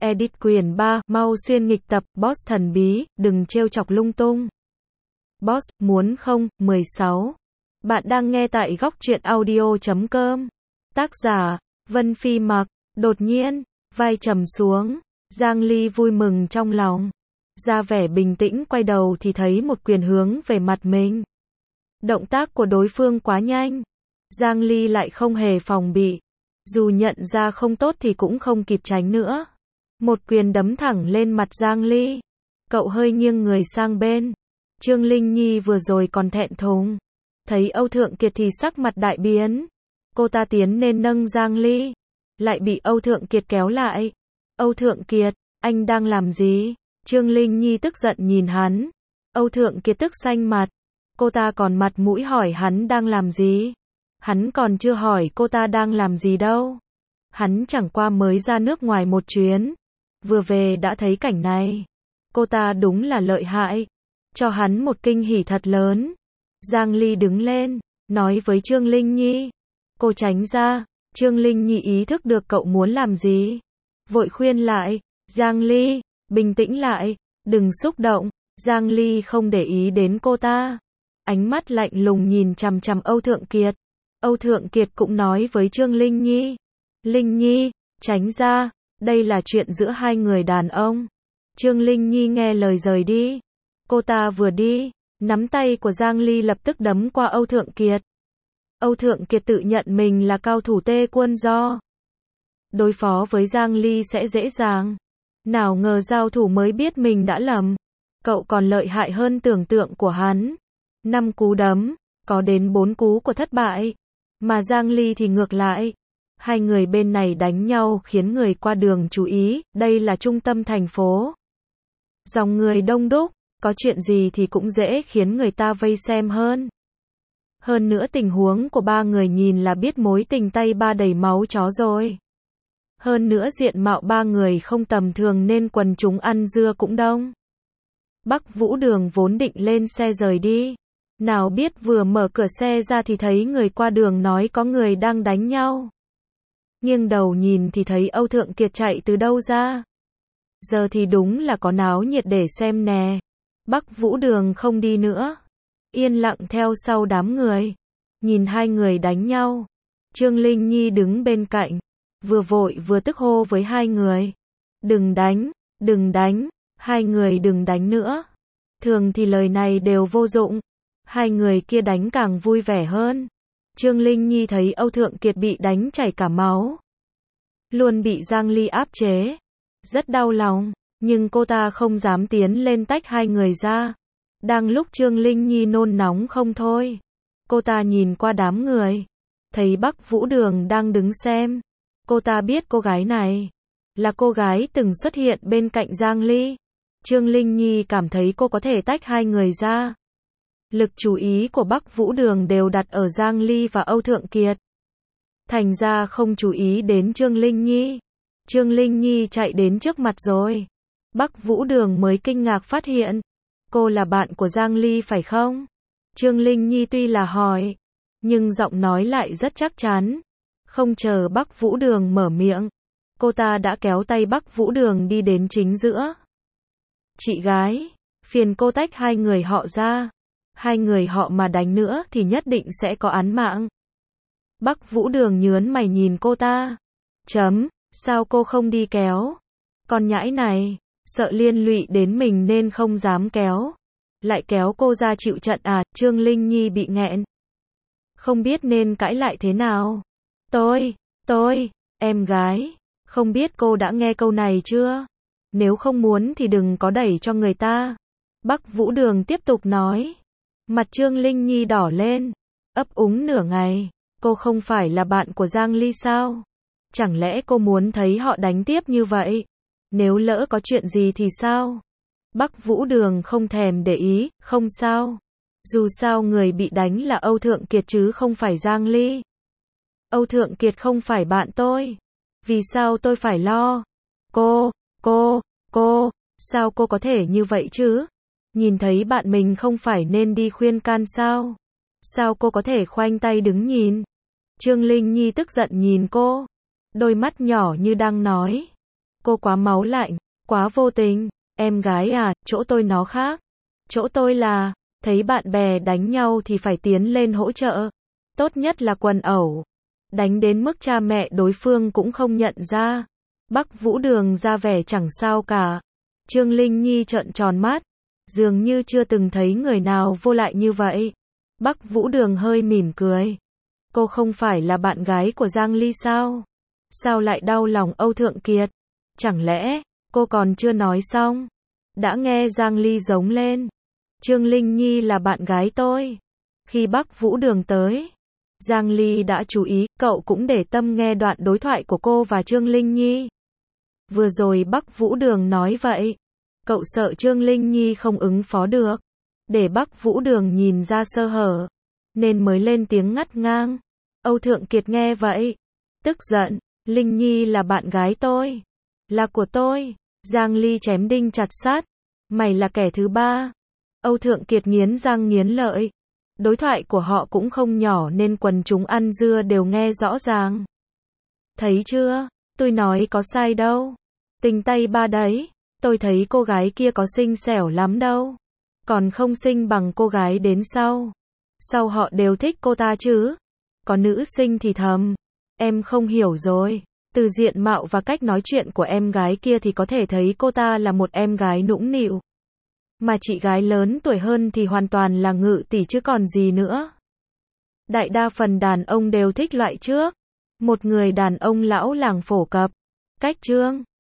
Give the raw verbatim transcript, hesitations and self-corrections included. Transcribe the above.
Edit quyển ba, mau xuyên nghịch tập, Boss thần bí, đừng trêu chọc lung tung. Boss, muốn không, mười sáu. Bạn đang nghe tại góc truyện audio chấm com. Tác giả, Vân Phi Mặc. Đột nhiên, vai trầm xuống, Giang Ly vui mừng trong lòng. Ra vẻ bình tĩnh quay đầu thì thấy một quyền hướng về mặt mình. Động tác của đối phương quá nhanh. Giang Ly lại không hề phòng bị. Dù nhận ra không tốt thì cũng không kịp tránh nữa. Một quyền đấm thẳng lên mặt Giang Ly. Cậu hơi nghiêng người sang bên. Trương Linh Nhi vừa rồi còn thẹn thùng. Thấy Âu Thượng Kiệt thì sắc mặt đại biến. Cô ta tiến nên nâng Giang Ly. Lại bị Âu Thượng Kiệt kéo lại. Âu Thượng Kiệt, anh đang làm gì? Trương Linh Nhi tức giận nhìn hắn. Âu Thượng Kiệt tức xanh mặt. Cô ta còn mặt mũi hỏi hắn đang làm gì? Hắn còn chưa hỏi cô ta đang làm gì đâu. Hắn chẳng qua mới ra nước ngoài một chuyến. Vừa về đã thấy cảnh này. Cô ta đúng là lợi hại. Cho hắn một kinh hỉ thật lớn. Giang Ly đứng lên, nói với Trương Linh Nhi. Cô tránh ra. Trương Linh Nhi ý thức được cậu muốn làm gì. Vội khuyên lại. Giang Ly, bình tĩnh lại. Đừng xúc động. Giang Ly không để ý đến cô ta. Ánh mắt lạnh lùng nhìn chằm chằm Âu Thượng Kiệt. Âu Thượng Kiệt cũng nói với Trương Linh Nhi. Linh Nhi, tránh ra. Đây là chuyện giữa hai người đàn ông. Trương Linh Nhi nghe lời rời đi. Cô ta vừa đi, nắm tay của Giang Ly lập tức đấm qua Âu Thượng Kiệt. Âu Thượng Kiệt tự nhận mình là cao thủ tê quân do. Đối phó với Giang Ly sẽ dễ dàng. Nào ngờ giao thủ mới biết mình đã lầm. Cậu còn lợi hại hơn tưởng tượng của hắn. Năm cú đấm, có đến bốn cú của thất bại. Mà Giang Ly thì ngược lại. Hai người bên này đánh nhau khiến người qua đường chú ý, đây là trung tâm thành phố. Dòng người đông đúc, có chuyện gì thì cũng dễ khiến người ta vây xem hơn. Hơn nữa tình huống của ba người nhìn là biết mối tình tay ba đầy máu chó rồi. Hơn nữa diện mạo ba người không tầm thường nên quần chúng ăn dưa cũng đông. Bắc Vũ Đường vốn định lên xe rời đi. Nào biết vừa mở cửa xe ra thì thấy người qua đường nói có người đang đánh nhau. Nghiêng đầu nhìn thì thấy Âu Thượng Kiệt chạy từ đâu ra. Giờ thì đúng là có náo nhiệt để xem nè. Bắc Vũ Đường không đi nữa. Yên lặng theo sau đám người. Nhìn hai người đánh nhau. Trương Linh Nhi đứng bên cạnh. Vừa vội vừa tức hô với hai người. Đừng đánh, đừng đánh, hai người đừng đánh nữa. Thường thì lời này đều vô dụng. Hai người kia đánh càng vui vẻ hơn. Trương Linh Nhi thấy Âu Thượng Kiệt bị đánh chảy cả máu. Luôn bị Giang Ly áp chế. Rất đau lòng, nhưng cô ta không dám tiến lên tách hai người ra. Đang lúc Trương Linh Nhi nôn nóng không thôi. Cô ta nhìn qua đám người. Thấy Bắc Vũ Đường đang đứng xem. Cô ta biết cô gái này là cô gái từng xuất hiện bên cạnh Giang Ly. Trương Linh Nhi cảm thấy cô có thể tách hai người ra. Lực chú ý của Bắc Vũ Đường đều đặt ở Giang Ly và Âu Thượng Kiệt. Thành ra không chú ý đến Trương Linh Nhi. Trương Linh Nhi chạy đến trước mặt rồi. Bắc Vũ Đường mới kinh ngạc phát hiện. Cô là bạn của Giang Ly phải không? Trương Linh Nhi tuy là hỏi, nhưng giọng nói lại rất chắc chắn. Không chờ Bắc Vũ Đường mở miệng. Cô ta đã kéo tay Bắc Vũ Đường đi đến chính giữa. Chị gái, phiền cô tách hai người họ ra. Hai người họ mà đánh nữa thì nhất định sẽ có án mạng. Bắc Vũ Đường nhớn mày nhìn cô ta. Chấm, sao cô không đi kéo? Con nhãi này, sợ liên lụy đến mình nên không dám kéo. Lại kéo cô ra chịu trận à? Trương Linh Nhi bị nghẹn. Không biết nên cãi lại thế nào. Tôi, tôi, em gái, không biết cô đã nghe câu này chưa? Nếu không muốn thì đừng có đẩy cho người ta. Bắc Vũ Đường tiếp tục nói. Mặt Trương Linh Nhi đỏ lên. Ấp úng nửa ngày. Cô không phải là bạn của Giang Ly sao? Chẳng lẽ cô muốn thấy họ đánh tiếp như vậy? Nếu lỡ có chuyện gì thì sao? Bắc Vũ Đường không thèm để ý, không sao. Dù sao người bị đánh là Âu Thượng Kiệt chứ không phải Giang Ly. Âu Thượng Kiệt không phải bạn tôi. Vì sao tôi phải lo? Cô, cô, cô, sao cô có thể như vậy chứ? Nhìn thấy bạn mình không phải nên đi khuyên can sao? Sao cô có thể khoanh tay đứng nhìn? Trương Linh Nhi tức giận nhìn cô. Đôi mắt nhỏ như đang nói. Cô quá máu lạnh, quá vô tình. Em gái à, chỗ tôi nó khác. Chỗ tôi là, thấy bạn bè đánh nhau thì phải tiến lên hỗ trợ. Tốt nhất là quần ẩu. Đánh đến mức cha mẹ đối phương cũng không nhận ra. Bắc Vũ Đường ra vẻ chẳng sao cả. Trương Linh Nhi trợn tròn mắt. Dường như chưa từng thấy người nào vô lại như vậy. Bắc Vũ Đường hơi mỉm cười. Cô không phải là bạn gái của Giang Ly sao? Sao lại đau lòng Âu Thượng Kiệt? Chẳng lẽ, cô còn chưa nói xong? Đã nghe Giang Ly giống lên. Trương Linh Nhi là bạn gái tôi. Khi Bắc Vũ Đường tới, Giang Ly đã chú ý, cậu cũng để tâm nghe đoạn đối thoại của cô và Trương Linh Nhi. Vừa rồi Bắc Vũ Đường nói vậy, cậu sợ Trương Linh Nhi không ứng phó được, để Bắc Vũ Đường nhìn ra sơ hở, nên mới lên tiếng ngắt ngang. Âu Thượng Kiệt nghe vậy, tức giận, Linh Nhi là bạn gái tôi, là của tôi. Giang Ly chém đinh chặt sắt, mày là kẻ thứ ba. Âu Thượng Kiệt nghiến răng nghiến lợi. Đối thoại của họ cũng không nhỏ nên quần chúng ăn dưa đều nghe rõ ràng. Thấy chưa, tôi nói có sai đâu. Tình tay ba đấy, tôi thấy cô gái kia có xinh xẻo lắm đâu. Còn không xinh bằng cô gái đến sau. Sau họ đều thích cô ta chứ. Có nữ sinh thì thầm. Em không hiểu rồi. Từ diện mạo và cách nói chuyện của em gái kia thì có thể thấy cô ta là một em gái nũng nịu. Mà chị gái lớn tuổi hơn thì hoàn toàn là ngự tỷ chứ còn gì nữa. Đại đa phần đàn ông đều thích loại trước. Một người đàn ông lão làng phổ cập. Cách trương.